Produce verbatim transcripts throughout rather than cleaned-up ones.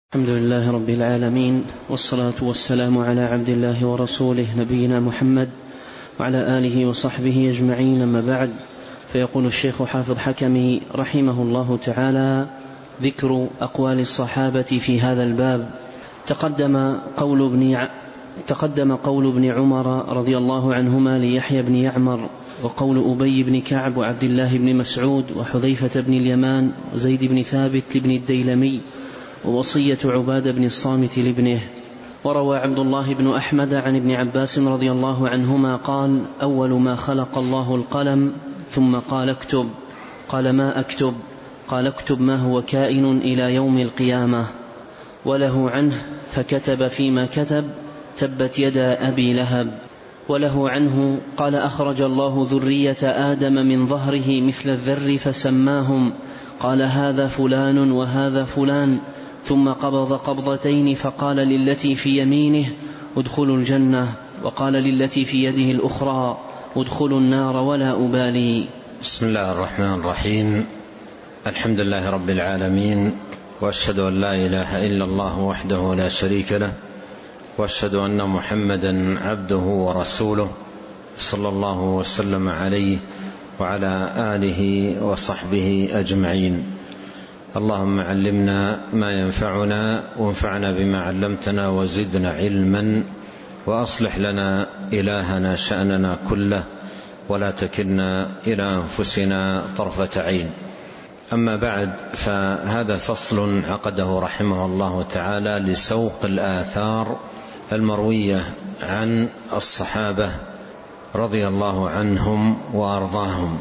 الحمد لله رب العالمين، والصلاة والسلام على عبد الله ورسوله نبينا محمد وعلى آله وصحبه أجمعين، أما بعد. فيقول الشيخ حافظ حكمي رحمه الله تعالى: ذكر أقوال الصحابة في هذا الباب. تقدم قول ابن ع... تقدم قول ابن عمر رضي الله عنهما ليحيى بن يعمر، وقول أبي بن كعب وعبد الله بن مسعود وحذيفة بن اليمان وزيد بن ثابت لابن الديلمي، ووصية عبادة بن الصامت لابنه. وروى عبد الله بن أحمد عن ابن عباس رضي الله عنهما قال: أول ما خلق الله القلم، ثم قال اكتب. قال: ما أكتب؟ قال: اكتب ما هو كائن إلى يوم القيامة. وله عنه فكتب فيما كتب: تبت يدا أبي لهب. وله عنه قال: أخرج الله ذرية آدم من ظهره مثل الذر فسماهم، قال: هذا فلان وهذا فلان، ثم قبض قبضتين فقال للتي في يمينه: ادخلوا الجنة، وقال للتي في يده الأخرى: ادخلوا النار ولا أبالي. بسم الله الرحمن الرحيم. الحمد لله رب العالمين، وأشهد أن لا إله إلا الله وحده لا شريك له، وأشهد أن محمدا عبده ورسوله، صلى الله وسلم عليه وعلى آله وصحبه أجمعين. اللهم علمنا ما ينفعنا، وانفعنا بما علمتنا، وزدنا علما، وأصلح لنا إلهنا شأننا كله، ولا تكلنا إلى أنفسنا طرفة عين. أما بعد، فهذا فصل عقده رحمه الله تعالى لسوق الآثار المروية عن الصحابة رضي الله عنهم وأرضاهم.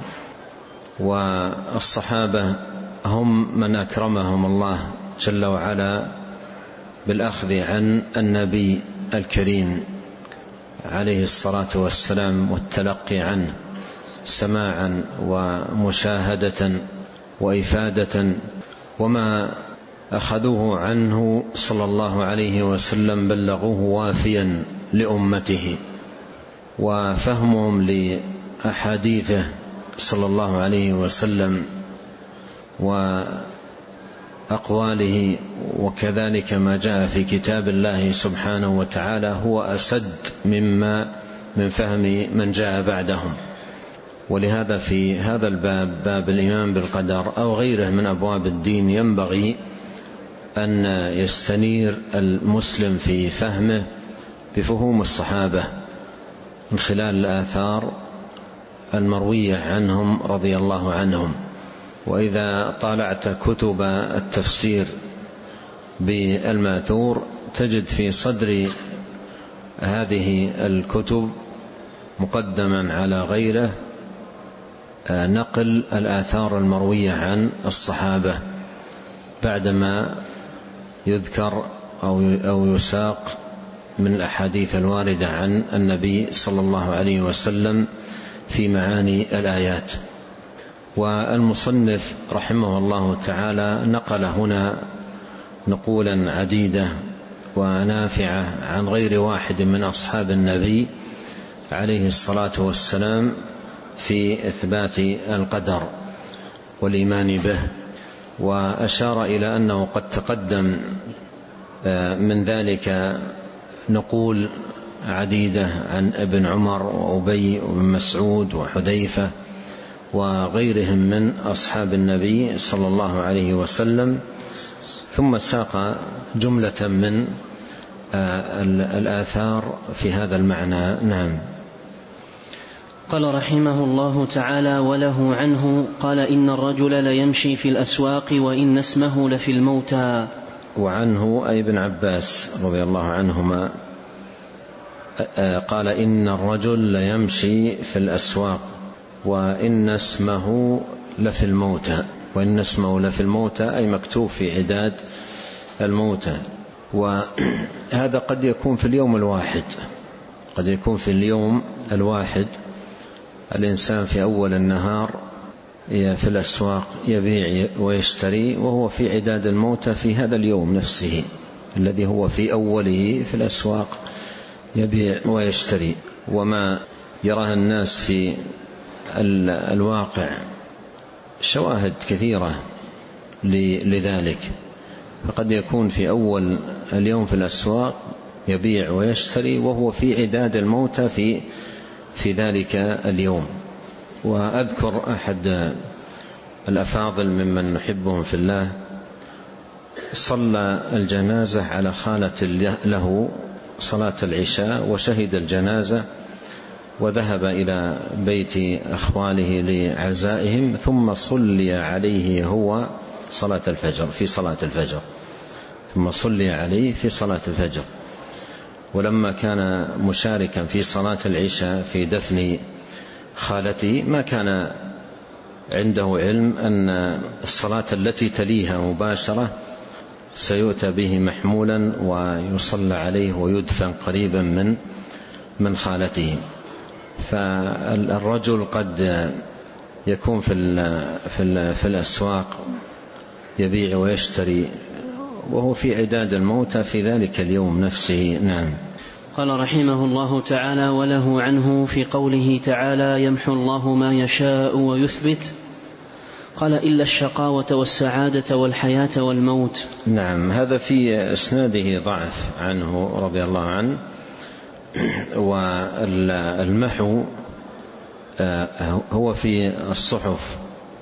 والصحابة هم من أكرمهم الله جل وعلا بالأخذ عن النبي الكريم عليه الصلاة والسلام، والتلقي عنه سماعا ومشاهدة وإفادة. وما أخذوه عنه صلى الله عليه وسلم بلغوه وافيا لأمته، وفهمهم لأحاديثه صلى الله عليه وسلم وأقواله، وكذلك ما جاء في كتاب الله سبحانه وتعالى، هو أسد مما من فهم من جاء بعدهم. ولهذا في هذا الباب، باب الإيمان بالقدر أو غيره من أبواب الدين، ينبغي أن يستنير المسلم في فهمه بفهوم الصحابة من خلال الآثار المروية عنهم رضي الله عنهم. وإذا طالعت كتب التفسير بالماثور تجد في صدر هذه الكتب مقدما على غيره نقل الآثار المروية عن الصحابة بعدما يذكر أو يساق من الأحاديث الواردة عن النبي صلى الله عليه وسلم في معاني الآيات. والمصنف رحمه الله تعالى نقل هنا نقولا عديدة ونافعة عن غير واحد من أصحاب النبي عليه الصلاة والسلام في إثبات القدر والإيمان به. وأشار إلى أنه قد تقدم من ذلك نقول عديدة عن ابن عمر وأبي وابن مسعود وحذيفة وغيرهم من أصحاب النبي صلى الله عليه وسلم، ثم ساق جملة من الآثار في هذا المعنى. نعم. قال رحمه الله تعالى: وله عنه قال: إن الرجل ليمشي في الأسواق وإن اسمه لفي الموتى. وعنه أي ابن عباس رضي الله عنهما قال: إن الرجل ليمشي في الأسواق وإن اسمه لفي الموتى. وإن اسمه لفي الموتى أي مكتوب في عداد الموتى. وهذا قد يكون في اليوم الواحد، قد يكون في اليوم الواحد الإنسان في أول النهار في الأسواق يبيع ويشتري، وهو في عداد الموتى في هذا اليوم نفسه الذي هو في أوله في الأسواق يبيع ويشتري. وما يراه الناس في الواقع شواهد كثيرة لذلك، فقد يكون في أول اليوم في الأسواق يبيع ويشتري وهو في عداد الموتى في في ذلك اليوم. وأذكر أحد الأفاضل ممن نحبهم في الله صلى الجنازة على خالة له صلاة العشاء وشهد الجنازة وذهب إلى بيت أخواله لعزائهم، ثم صلي عليه هو صلاة الفجر في صلاة الفجر ثم صلي عليه في صلاة الفجر. ولما كان مشاركا في صلاة العشاء في دفن خالته ما كان عنده علم أن الصلاة التي تليها مباشرة سيؤتى به محمولا ويصلى عليه ويدفن قريبا من من خالته. فالرجل قد يكون في في في الأسواق يبيع ويشتري وهو في عداد الموتى في ذلك اليوم نفسه. نعم. قال رحمه الله تعالى: وله عنه في قوله تعالى: يمحو الله ما يشاء ويثبت، قال: إلا الشقاوة والسعادة والحياة والموت. نعم، هذا في إسناده ضعف عنه رضي الله عنه. والمحو هو في الصحف،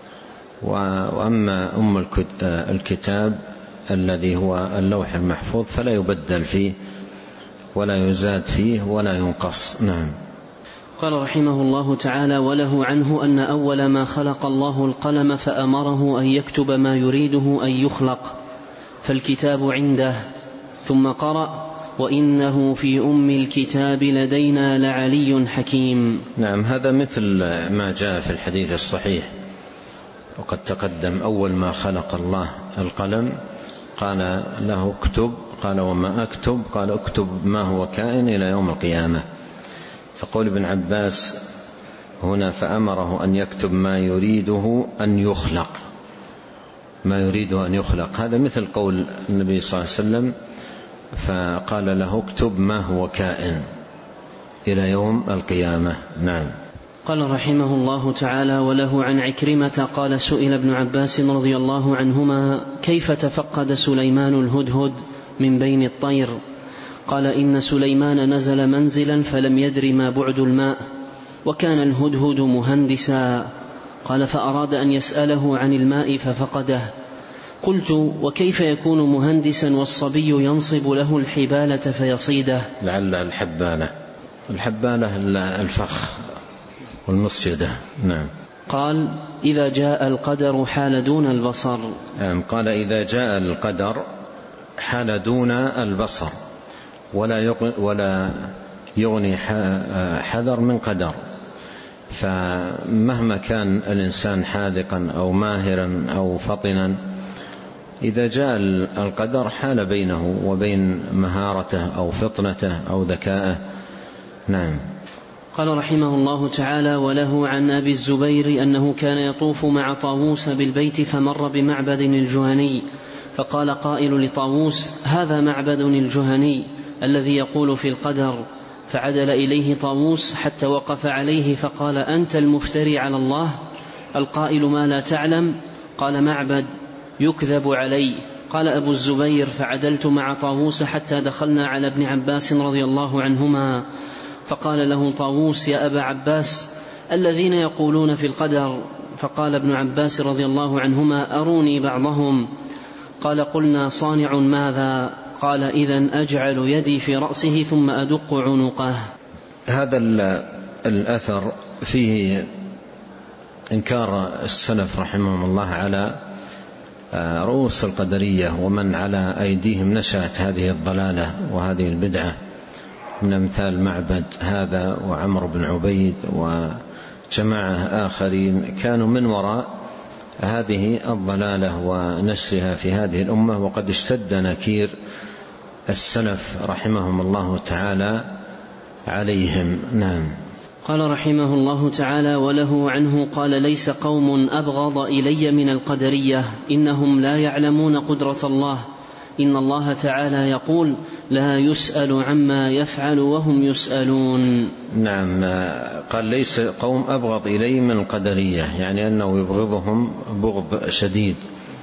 وأما أم الكتاب الذي هو اللوح المحفوظ فلا يبدل فيه ولا يزاد فيه ولا ينقص. نعم. قال رحمه الله تعالى: وله عنه أن أول ما خلق الله القلم فأمره أن يكتب ما يريده أن يخلق، فالكتاب عنده، ثم قرأ: وإنه في أم الكتاب لدينا لعلي حكيم. نعم، هذا مثل ما جاء في الحديث الصحيح، وقد تقدم أول ما خلق الله القلم قال له اكتب، قال وما أكتب؟ قال اكتب ما هو كائن إلى يوم القيامة. فقول ابن عباس هنا فأمره أن يكتب ما يريده أن يخلق، ما يريده أن يخلق، هذا مثل قول النبي صلى الله عليه وسلم فقال له اكتب ما هو كائن إلى يوم القيامة. نعم. قال رحمه الله تعالى: وله عن عكرمة قال: سئل ابن عباس رضي الله عنهما: كيف تفقد سليمان الهدهد من بين الطير؟ قال: إن سليمان نزل منزلا فلم يدر ما بعد الماء، وكان الهدهد مهندسا. قال: فأراد أن يسأله عن الماء ففقده. قلت: وكيف يكون مهندسا والصبي ينصب له الحبالة فيصيده؟ لعل الحبالة الحبالة الفخ والمصيدة. نعم. قال: إذا جاء القدر حال دون البصر. نعم. قال: إذا جاء القدر حال دون البصر، ولا ولا يغني حذر من قدر. فمهما كان الإنسان حاذقا أو ماهرا أو فطنا، إذا جاء القدر حال بينه وبين مهارته أو فطنته أو ذكائه. نعم. قال رحمه الله تعالى: وله عن أبي الزبير أنه كان يطوف مع طاووس بالبيت فمر بمعبد الجهني، فقال قائل لطاووس: هذا معبد الجهني الذي يقول في القدر. فعدل إليه طاووس حتى وقف عليه فقال: أنت المفتري على الله القائل ما لا تعلم؟ قال: معبد يكذب علي. قال أبو الزبير: فعدلت مع طاووس حتى دخلنا على ابن عباس رضي الله عنهما، فقال له طاووس: يا أبا عباس، الذين يقولون في القدر. فقال ابن عباس رضي الله عنهما: أروني بعضهم. قال: قلنا: صانع ماذا؟ قال: إذن أجعل يدي في رأسه ثم أدق عنقه. هذا الأثر فيه إنكار السلف رحمهم الله على رؤوس القدرية ومن على أيديهم نشأت هذه الضلالة وهذه البدعة، من أمثال معبد هذا وعمر بن عبيد وجماعة آخرين كانوا من وراء هذه الضلالة ونشرها في هذه الأمة، وقد اشتد نكير السلف رحمهم الله تعالى عليهم. نعم. قال رحمه الله تعالى: وله عنه قال: ليس قوم أبغض إلي من القدرية، إنهم لا يعلمون قدرة الله. إن الله تعالى يقول: لا يسأل عما يفعل وهم يسألون. نعم. قال: ليس قوم أبغض إلي من القدرية، يعني أنه يبغضهم بغض شديد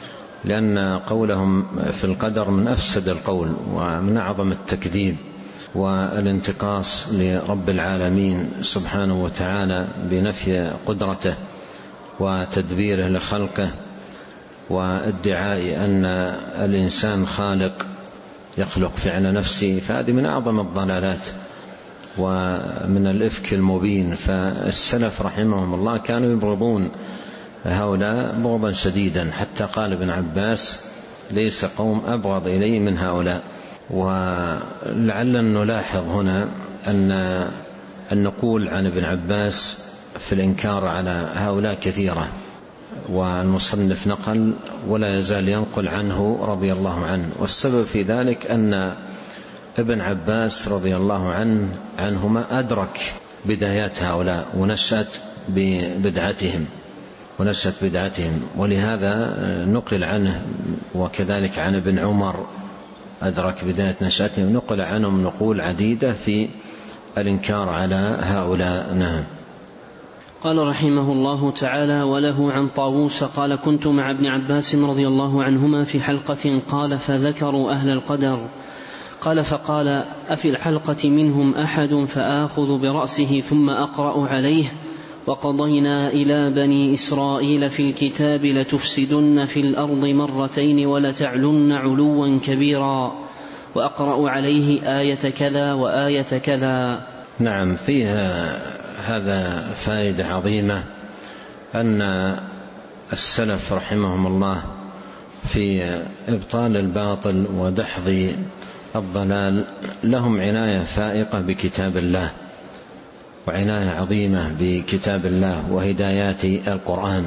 لأن قولهم في القدر من أفسد القول ومن أعظم التكذيب والانتقاص لرب العالمين سبحانه وتعالى بنفي قدرته وتدبيره لخلقه وادعاء أن الإنسان خالق يخلق فعل نفسه، فهذه من أعظم الضلالات ومن الإفك المبين. فالسلف رحمهم الله كانوا يبغضون هؤلاء بغضا شديدا، حتى قال ابن عباس ليس قوم أبغض إلي من هؤلاء. ولعلنا نلاحظ هنا أن النقول عن ابن عباس في الإنكار على هؤلاء كثيرة، والمصنف نقل ولا يزال ينقل عنه رضي الله عنه. والسبب في ذلك أن ابن عباس رضي الله عنه عنهما أدرك بدايات هؤلاء ونشأت ببدعتهم ونشأت بدعتهم، ولهذا نقل عنه، وكذلك عن ابن عمر أدرك بداية نشأتهم، نقل عنهم نقول عديدة في الإنكار على هؤلاء. نعم. قال رحمه الله تعالى: وله عن طاووس قال: كنت مع ابن عباس رضي الله عنهما في حلقة، قال: فذكروا أهل القدر، قال: فقال: أفي الحلقة منهم أحد فآخذ برأسه ثم أقرأ عليه: وقضينا إلى بني إسرائيل في الكتاب لتفسدن في الأرض مرتين ولتعلن علوا كبيرا، وأقرأ عليه آية كذا وآية كذا. نعم، فيها هذا فائدة عظيمة، أن السلف رحمهم الله في إبطال الباطل ودحض الضلال لهم عناية فائقة بكتاب الله، وعناية عظيمة بكتاب الله وهدايات القرآن،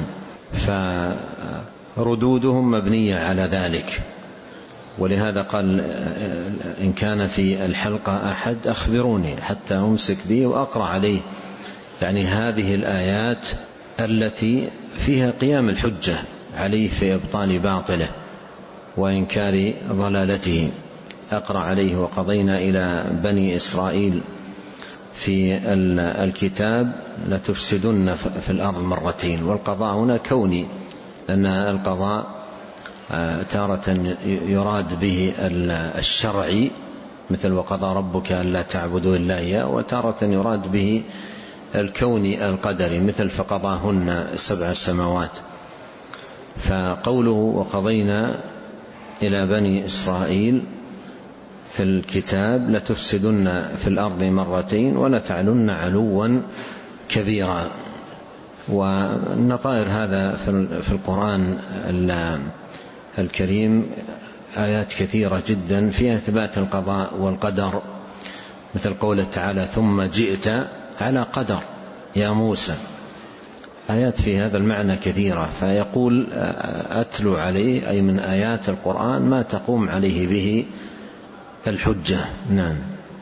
فردودهم مبنية على ذلك. ولهذا قال: إن كان في الحلقة أحد أخبروني حتى أمسك به وأقرأ عليه، يعني هذه الآيات التي فيها قيام الحجة عليه في إبطال باطله وإنكار ضلالته. أقرأ عليه: وقضينا إلى بني إسرائيل في الكتاب لتفسدن في الأرض مرتين. والقضاء هنا كوني، لأن القضاء تارة يراد به الشرعي مثل وقضى ربك ألا تعبدوا إلا إياه، وتارة يراد به الكوني القدري مثل فقضاهن سبع سماوات. فقوله وقضينا إلى بني إسرائيل في الكتاب لتفسدن في الأرض مرتين ولتعلن علوا كبيرا. والنطائر هذا في القرآن الكريم آيات كثيرة جدا فيها إثبات القضاء والقدر، مثل قوله تعالى: ثم جئت على قدر يا موسى. آيات في هذا المعنى كثيرة، فيقول: أتلو عليه أي من آيات القرآن ما تقوم عليه به الحجة. نعم.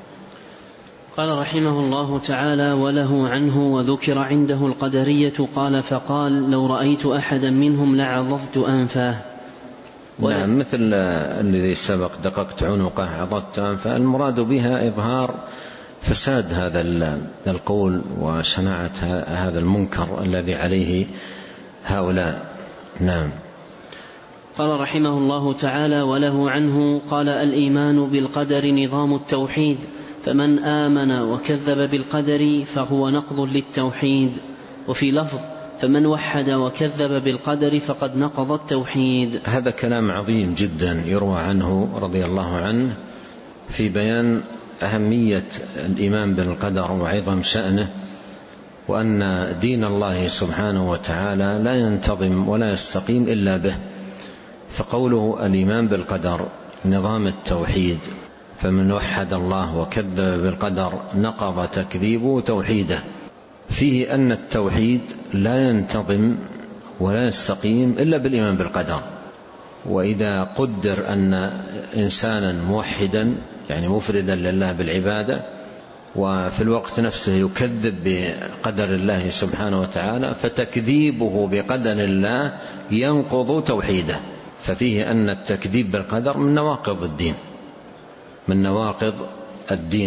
قال رحمه الله تعالى: وله عنه وذكر عنده القدرية قال: فقال: لو رأيت أحدا منهم لعضضت أنفاه. نعم، مثل الذي سبق: دققت عنقه عضضت أنفاه. المراد بها إظهار فساد هذا القول وشناعة هذا المنكر الذي عليه هؤلاء. نعم. قال رحمه الله تعالى: وله عنه قال: الإيمان بالقدر نظام التوحيد، فمن آمن وكذب بالقدر فهو نقض للتوحيد. وفي لفظ: فمن وحد وكذب بالقدر فقد نقض التوحيد. هذا كلام عظيم جدا يروى عنه رضي الله عنه في بيان أهمية الإيمان بالقدر وعظم شأنه، وأن دين الله سبحانه وتعالى لا ينتظم ولا يستقيم إلا به. فقوله الإيمان بالقدر نظام التوحيد، فمن وحد الله وكذب بالقدر نقض تكذيبه توحيده، فيه أن التوحيد لا ينتظم ولا يستقيم إلا بالإيمان بالقدر. وإذا قدر أن إنسانا موحدا يعني مفردا لله بالعبادة وفي الوقت نفسه يكذب بقدر الله سبحانه وتعالى، فتكذيبه بقدر الله ينقض توحيده. ففيه أن التكذيب بالقدر من نواقض الدين من نواقض الدين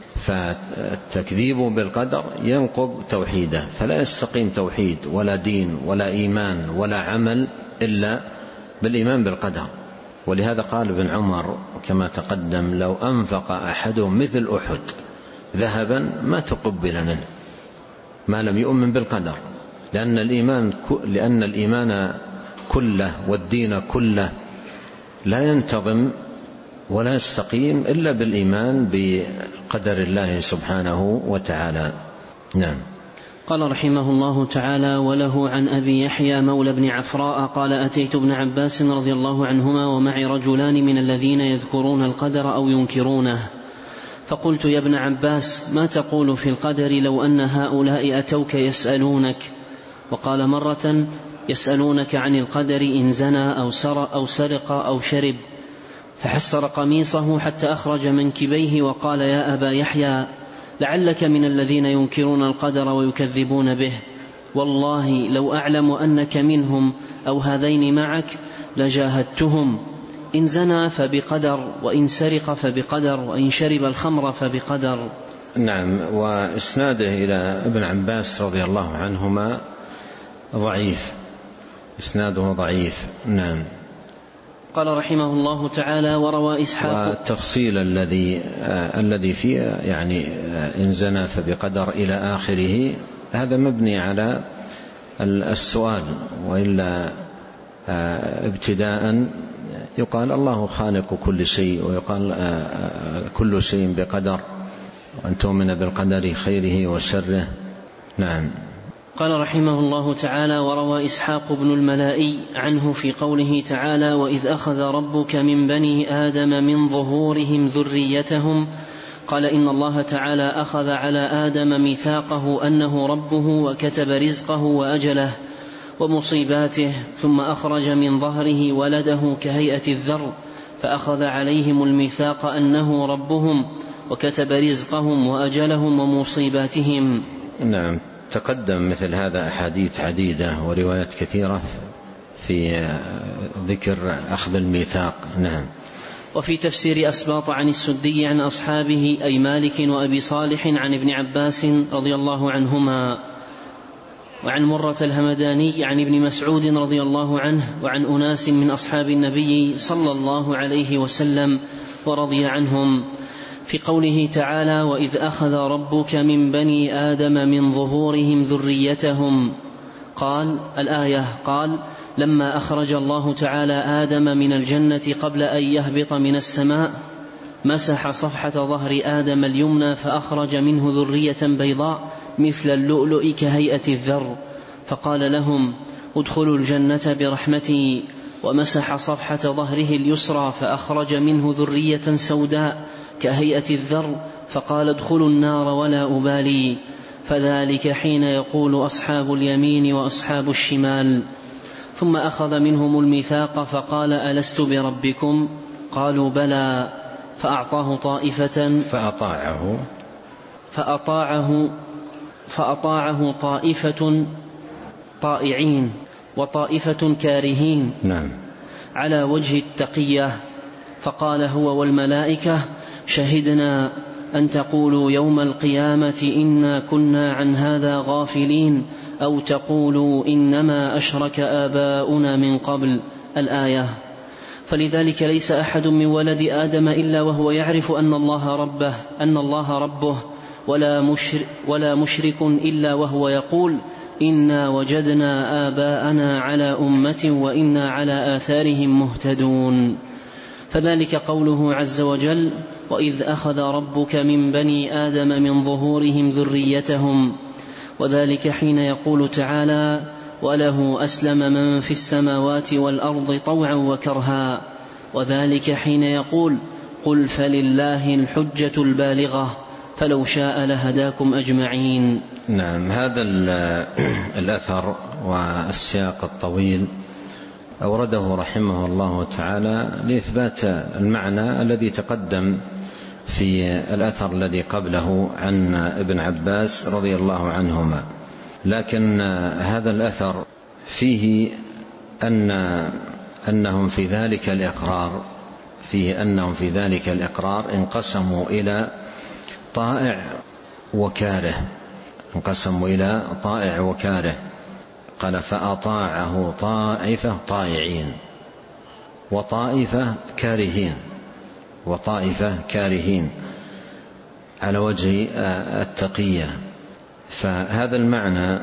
فالتكذيب بالقدر ينقض توحيده، فلا يستقيم توحيد ولا دين ولا إيمان ولا عمل إلا بالإيمان بالقدر. ولهذا قال ابن عمر كما تقدم: لو أنفق أحدهم مثل أحد ذهبا ما تقبل منه ما لم يؤمن بالقدر، لأن الإيمان لأن الإيمان كله والدين كله لا ينتظم ولا يستقيم إلا بالإيمان بقدر الله سبحانه وتعالى. نعم. قال رحمه الله تعالى: وله عن أبي يحيى مولى بن عفراء قال: أتيت ابن عباس رضي الله عنهما ومعي رجلان من الذين يذكرون القدر أو ينكرونه، فقلت: يا ابن عباس، ما تقول في القدر لو أن هؤلاء أتوك يسألونك؟ وقال مرة: يسألونك عن القدر إن زنى أو سرق أو, سرق أو شرب، فحسر قميصه حتى أخرج منكبيه وقال: يا أبا يحيى، لعلك من الذين ينكرون القدر ويكذبون به، والله لو أعلم أنك منهم أو هذين معك لجاهدتهم، إن زنى فبقدر، وإن سرق فبقدر، وإن شرب الخمر فبقدر. نعم. وإسناده إلى ابن عباس رضي الله عنهما ضعيف، إسناده ضعيف. نعم. قال رحمه الله تعالى: وروى إسحاق. والتفصيل الذي آه الذي فيه يعني آه إن زنى فبقدر إلى آخره هذا مبني على السؤال، وإلا آه ابتداء يقال الله خالق كل شيء، ويقال آه كل شيء بقدر، وأن تؤمن بالقدر خيره وشره. نعم. قال رحمه الله تعالى: وروى إسحاق بن الملائي عنه في قوله تعالى: وإذ أخذ ربك من بني آدم من ظهورهم ذريتهم، قال: إن الله تعالى أخذ على آدم ميثاقه أنه ربه، وكتب رزقه وأجله ومصيباته، ثم أخرج من ظهره ولده كهيئة الذر، فأخذ عليهم الميثاق أنه ربهم، وكتب رزقهم وأجلهم ومصيباتهم. نعم. تقدم مثل هذا أحاديث عديدة وروايات كثيرة في ذكر أخذ الميثاق. نعم. وفي تفسير أسباط عن السدي عن أصحابه أي مالك وأبي صالح عن ابن عباس رضي الله عنهما، وعن مرة الهمداني عن ابن مسعود رضي الله عنه، وعن أناس من أصحاب النبي صلى الله عليه وسلم ورضي عنهم، في قوله تعالى: وإذ أخذ ربك من بني آدم من ظهورهم ذريتهم. قال الآية قال: لما أخرج الله تعالى آدم من الجنة قبل أن يهبط من السماء مسح صفحة ظهر آدم اليمنى فأخرج منه ذرية بيضاء مثل اللؤلؤ كهيئة الذر، فقال لهم: ادخلوا الجنة برحمتي، ومسح صفحة ظهره اليسرى فأخرج منه ذرية سوداء كهيئة الذر، فقال: ادخلوا النار ولا أبالي. فذلك حين يقول أصحاب اليمين وأصحاب الشمال. ثم أخذ منهم الميثاق فقال: ألست بربكم؟ قالوا: بلى. فأعطاه طائفة فأطاعه فأطاعه فأطاعه طائفة طائعين وطائفة كارهين. نعم. على وجه التقية. فقال هو والملائكة: شهدنا أن تقولوا يوم القيامة إنا كنا عن هذا غافلين، أو تقولوا إنما أشرك آباؤنا من قبل. الآية. فلذلك ليس أحد من ولد آدم إلا وهو يعرف أن الله ربه أن الله ربه ولا مشرك, ولا مشرك إلا وهو يقول: إنا وجدنا آباءنا على أمة وإنا على آثارهم مهتدون. فذلك قوله عز وجل: وإذ أخذ ربك من بني آدم من ظهورهم ذريتهم، وذلك حين يقول تعالى: وله أسلم من في السماوات والأرض طوعا وكرها، وذلك حين يقول: قل فلله الحجة البالغة فلو شاء لهداكم أجمعين. نعم. هذا الأثر والسياق الطويل أورده رحمه الله تعالى لإثبات المعنى الذي تقدم في الأثر الذي قبله عن ابن عباس رضي الله عنهما، لكن هذا الأثر فيه أن أنهم في ذلك الإقرار فيه أنهم في ذلك الإقرار انقسموا إلى طائع وكاره انقسموا إلى طائع وكاره. قال: فأطاعه طائفة طائعين، وطائفة كارهين وطائفة كارهين على وجه التقية. فهذا المعنى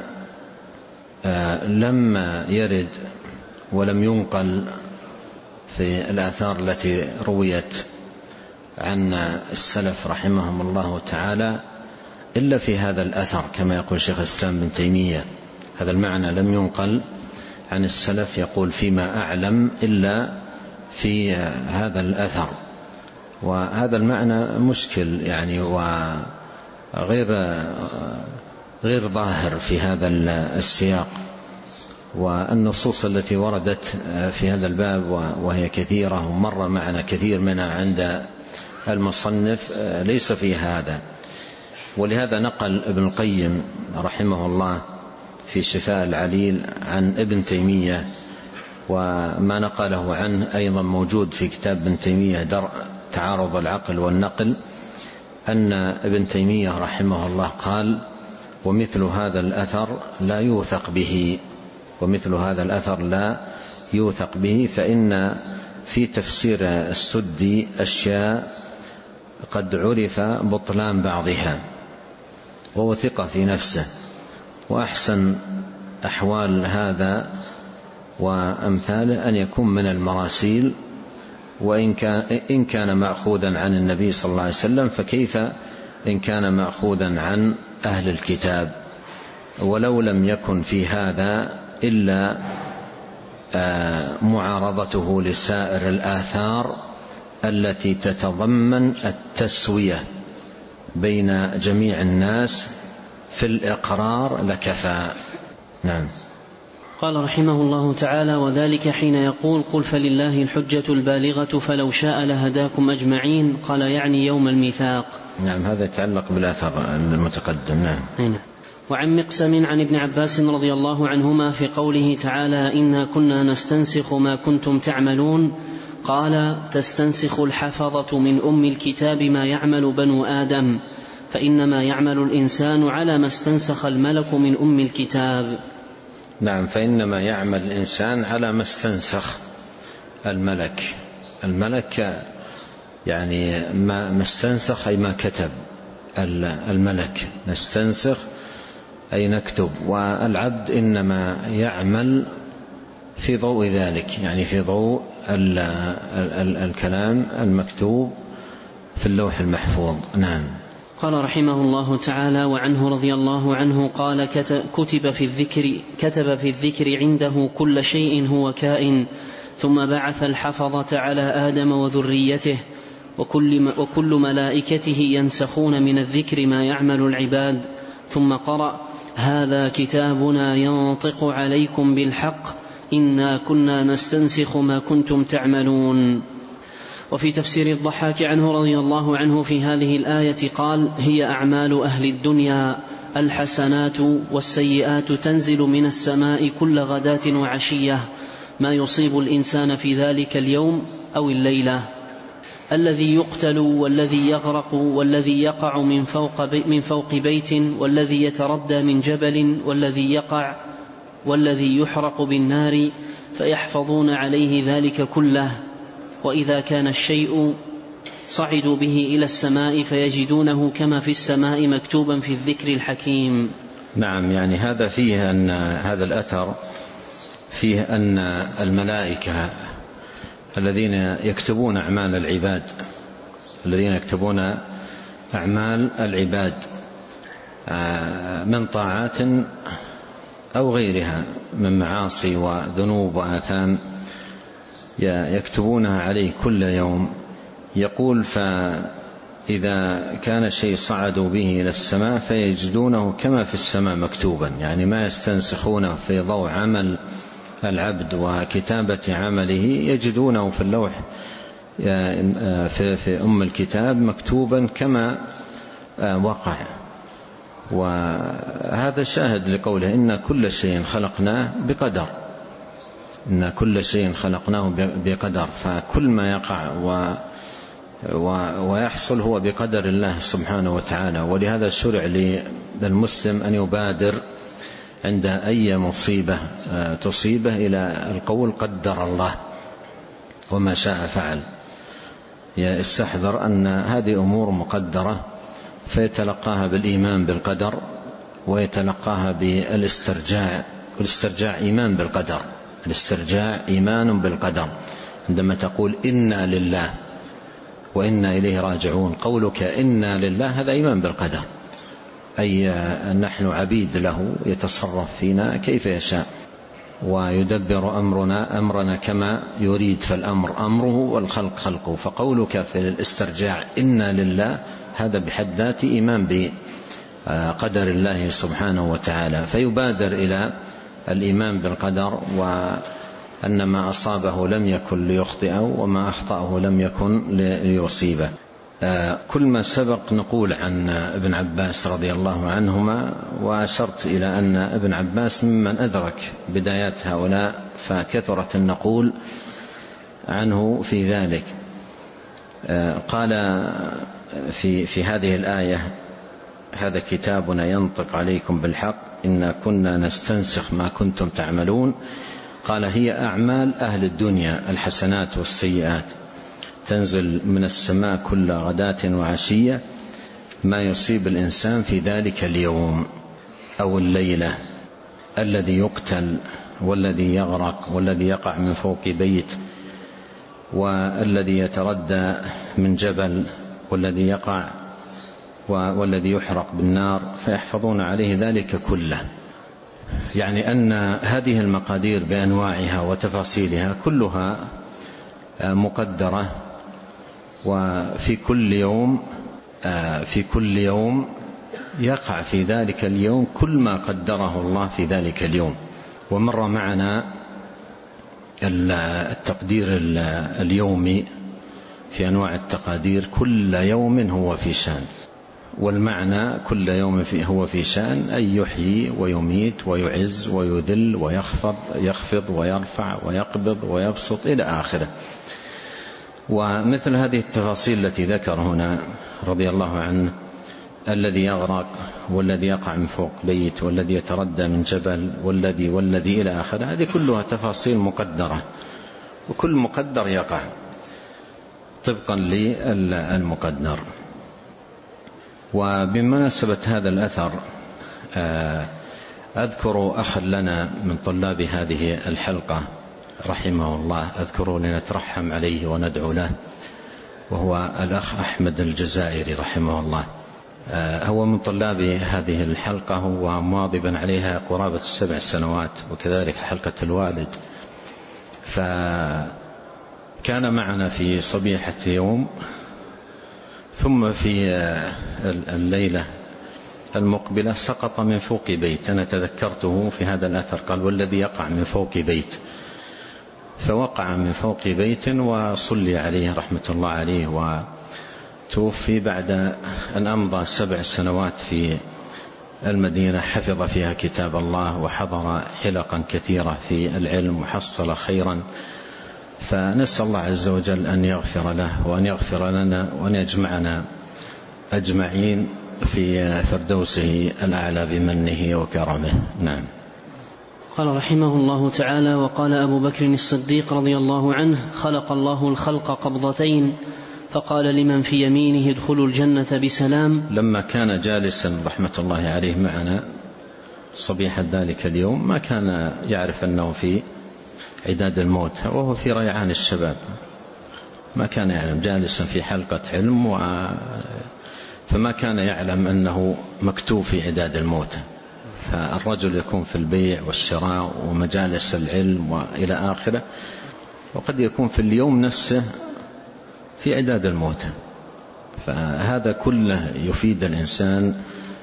لما يرد ولم ينقل في الآثار التي رويت عن السلف رحمهم الله تعالى إلا في هذا الأثر، كما يقول شيخ الإسلام ابن تيمية، هذا المعنى لم ينقل عن السلف يقول فيما أعلم إلا في هذا الأثر. وهذا المعنى مشكل يعني وغير غير ظاهر في هذا السياق. والنصوص التي وردت في هذا الباب وهي كثيرة ومر معنا كثير منها عند المصنف ليس في هذا. ولهذا نقل ابن القيم رحمه الله في شفاء العليل عن ابن تيمية، وما نقله عنه أيضا موجود في كتاب ابن تيمية درء تعارض العقل والنقل، أن ابن تيمية رحمه الله قال: ومثل هذا الأثر لا يوثق به ومثل هذا الأثر لا يوثق به فإن في تفسير السدي أشياء قد عرف بطلان بعضها، وهو ثقة في نفسه. وأحسن أحوال هذا وأمثاله أن يكون من المراسيل، وإن كان, إن كان مأخوذا عن النبي صلى الله عليه وسلم فكيف إن كان مأخوذا عن أهل الكتاب. ولو لم يكن في هذا إلا معارضته لسائر الآثار التي تتضمن التسوية بين جميع الناس في الإقرار لكفى. نعم. قال رحمه الله تعالى: وذلك حين يقول قل فلله الحجة البالغة فلو شاء لهداكم أجمعين، قال يعني يوم الميثاق. نعم، هذا يتعلق بالأثر المتقدم. نعم. هنا. وعن مقسم عن ابن عباس رضي الله عنهما في قوله تعالى: إنا كنا نستنسخ ما كنتم تعملون، قال: تستنسخ الحفظة من أم الكتاب ما يعمل بنو آدم، فإنما يعمل الإنسان على ما استنسخ الملك من أم الكتاب. نعم، فإنما يعمل الإنسان على ما استنسخ الملك. الملك يعني ما استنسخ أي ما كتب الملك، نستنسخ أي نكتب، والعبد إنما يعمل في ضوء ذلك، يعني في ضوء ال ال الكلام المكتوب في اللوح المحفوظ. نعم. قال رحمه الله تعالى: وعنه رضي الله عنه قال: كتب في الذكر كتب في الذكر عنده كل شيء هو كائن، ثم بعث الحفظة على آدم وذريته، وكل, وكل ملائكته ينسخون من الذكر ما يعمل العباد، ثم قرأ: هذا كتابنا ينطق عليكم بالحق إنا كنا نستنسخ ما كنتم تعملون. وفي تفسير الضحاك عنه رضي الله عنه في هذه الآية قال: هي أعمال أهل الدنيا الحسنات والسيئات تنزل من السماء كل غداة وعشية، ما يصيب الإنسان في ذلك اليوم أو الليلة، الذي يقتل والذي يغرق والذي يقع من فوق, بي من فوق بيت والذي يتردى من جبل والذي يقع والذي يحرق بالنار، فيحفظون عليه ذلك كله. وإذا كان الشيء صعدوا به إلى السماء فيجدونه كما في السماء مكتوبا في الذكر الحكيم. نعم، يعني هذا فيه أن هذا الأثر فيه أن الملائكة الذين يكتبون أعمال العباد الذين يكتبون أعمال العباد من طاعات أو غيرها من معاصي وذنوب وآثام يكتبونها عليه كل يوم. يقول: فإذا كان شيء صعدوا به إلى السماء فيجدونه كما في السماء مكتوبا، يعني ما يستنسخونه في ضوء عمل العبد وكتابة عمله يجدونه في اللوح في أم الكتاب مكتوبا كما وقع. وهذا شاهد لقوله: إن كل شيء خلقناه بقدر إن كل شيء خلقناه بقدر. فكل ما يقع و ويحصل هو بقدر الله سبحانه وتعالى. ولهذا شرع للمسلم أن يبادر عند أي مصيبة تصيبه إلى القول قدر الله، وما شاء فعل. يستحضر أن هذه أمور مقدرة، فيتلقاها بالإيمان بالقدر، ويتلقاها بالاسترجاع. والاسترجاع إيمان بالقدر، الاسترجاع إيمان بالقدر. عندما تقول إنا لله وإنا إليه راجعون، قولك إنا لله هذا إيمان بالقدر، أي نحن عبيد له، يتصرف فينا كيف يشاء ويدبر أمرنا أمرنا كما يريد، فالأمر أمره والخلق خلقه. فقولك في الاسترجاع إنا لله هذا بحد ذاته إيمان بقدر الله سبحانه وتعالى، فيبادر إلى الإيمان بالقدر، وأن ما أصابه لم يكن ليخطئه وما أخطأه لم يكن ليصيبه. كل ما سبق نقول عن ابن عباس رضي الله عنهما، وأشرت إلى أن ابن عباس ممن أدرك بدايات هؤلاء، فكثرت النقول عنه في ذلك. قال في, في هذه الآية: هذا كتابنا ينطق عليكم بالحق إنا كنا نستنسخ ما كنتم تعملون. قال: هي أعمال أهل الدنيا الحسنات والسيئات، تنزل من السماء كل غداة وعشية، ما يصيب الإنسان في ذلك اليوم أو الليلة، الذي يقتل والذي يغرق والذي يقع من فوق بيت والذي يتردى من جبل والذي يقع والذي يحرق بالنار، فيحفظون عليه ذلك كله. يعني أن هذه المقادير بأنواعها وتفاصيلها كلها مقدرة، وفي كل يوم في كل يوم يقع في ذلك اليوم كل ما قدره الله في ذلك اليوم. ومر معنا التقدير اليومي في أنواع التقادير، كل يوم هو في شأن، والمعنى كل يوم هو في شأن، أي يحيي ويميت ويعز ويذل ويخفض يخفض ويرفع ويقبض ويبسط إلى آخره. ومثل هذه التفاصيل التي ذكر هنا رضي الله عنه، الذي يغرق والذي يقع من فوق بيت والذي يتردى من جبل والذي والذي إلى آخره، هذه كلها تفاصيل مقدرة، وكل مقدر يقع طبقا للمقدر. وبمناسبة هذا الأثر أذكر أخا لنا من طلاب هذه الحلقة رحمه الله، أذكره لنترحم عليه وندعو له، وهو الأخ أحمد الجزائري رحمه الله. هو من طلاب هذه الحلقة، هو مواظبا عليها قرابة السبع سنوات، وكذلك حلقة الوالد. فكان معنا في صبيحة يوم، ثم في الليلة المقبلة سقط من فوق بيت. أنا تذكرته في هذا الأثر، قال: والذي يقع من فوق بيت. فوقع من فوق بيت وصلي عليه رحمة الله عليه، وتوفي بعد أن أمضى سبع سنوات في المدينة، حفظ فيها كتاب الله وحضر حلقا كثيرة في العلم وحصل خيرا. فنسأل الله عز وجل أن يغفر له وأن يغفر لنا وأن يجمعنا أجمعين في فردوسه الأعلى بمنه وكرمه. نعم. قال رحمه الله تعالى: وقال أبو بكر الصديق رضي الله عنه: خلق الله الخلق قبضتين، فقال لمن في يمينه ادخلوا الجنة بسلام. لما كان جالسا رحمة الله عليه معنا صبيحة ذلك اليوم، ما كان يعرف أنه في عداد الموت، وهو في ريعان الشباب، ما كان يعلم، جالسا في حلقة علم، و... فما كان يعلم أنه مكتوب في عداد الموت. فالرجل يكون في البيع والشراء ومجالس العلم وإلى آخره، وقد يكون في اليوم نفسه في عداد الموت. فهذا كله يفيد الإنسان،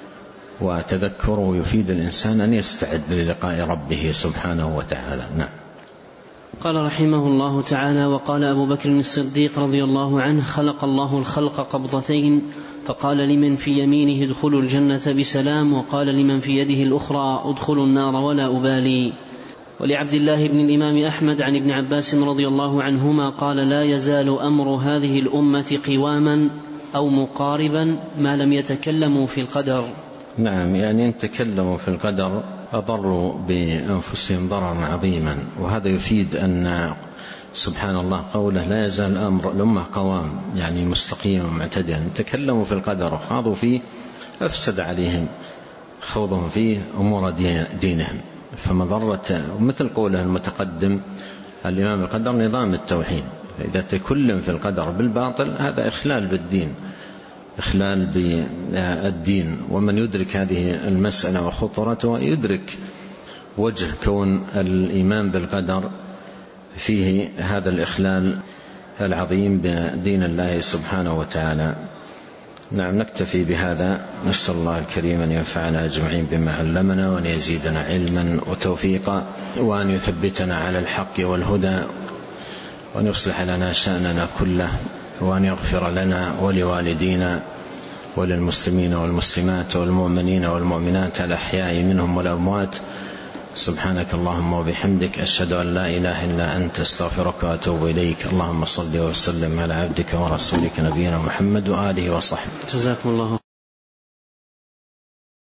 وتذكره يفيد الإنسان أن يستعد للقاء ربه سبحانه وتعالى. نعم. قال رحمه الله تعالى: وقال أبو بكر الصديق رضي الله عنه: خلق الله الخلق قبضتين، فقال لمن في يمينه ادخلوا الجنة بسلام، وقال لمن في يده الأخرى ادخلوا النار ولا أبالي. ولعبد الله بن الإمام أحمد عن ابن عباس رضي الله عنهما قال: لا يزال أمر هذه الأمة قواما أو مقاربا ما لم يتكلموا في القدر. نعم، يعني إن تكلموا في القدر أضروا بأنفسهم ضررا عظيما. وهذا يفيد أن سبحان الله قوله لا يزال أمر الأمة قوام، يعني مستقيم ومعتدل. تكلموا في القدر وخاضوا فيه أفسد عليهم خوضهم فيه أمور دينهم. فمضرة مثل قوله المتقدم الإمام القدر نظام التوحيد، فإذا تكلم في القدر بالباطل هذا إخلال بالدين، إخلال بالدين. ومن يدرك هذه المسألة وخطورتها يدرك وجه كون الإيمان بالقدر فيه هذا الإخلال العظيم بدين الله سبحانه وتعالى. نعم، نكتفي بهذا. نسأل الله الكريم أن ينفعنا أجمعين بما علمنا، وأن يزيدنا علما وتوفيقا، وأن يثبتنا على الحق والهدى، وأن يصلح لنا شأننا كله، وأن يغفر لنا ولوالدينا وللمسلمين والمسلمات والمؤمنين والمؤمنات الأحياء منهم والأموات. سبحانك اللهم وبحمدك، أشهد أن لا إله إلا أنت، استغفرك وأتوب إليك. اللهم صل وسلم على عبدك ورسولك نبينا محمد وآله وصحبه. جزاكم الله